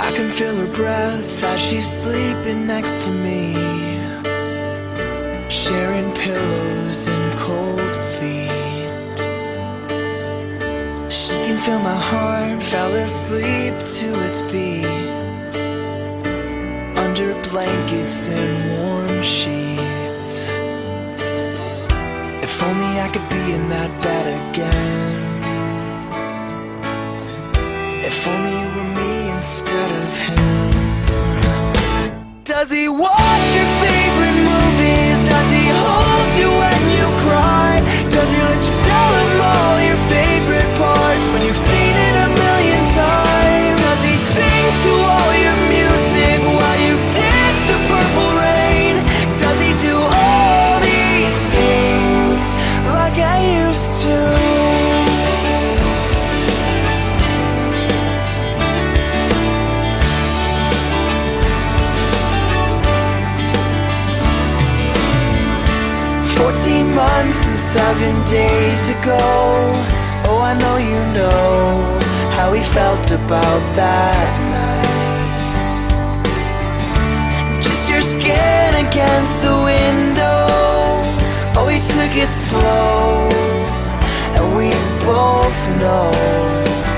I can feel her breath as she's sleeping next to me, sharing pillows and cold feet. She can feel my heart, fell asleep to its beat, under blankets and warm sheets. If only I could be in that bed again. If only you were me instead of him. Does he watch your favorite movies? Does he hold you when you cry? Does he let you tell him all your favorite parts when you've seen it a million times? Does he sing to all your music while you dance to Purple Rain? Does he do all these things like I used to? 14 months and 7 days ago. Oh, I know you know how he felt about that night. Just your skin against the window. Oh, he took it slow, and we both know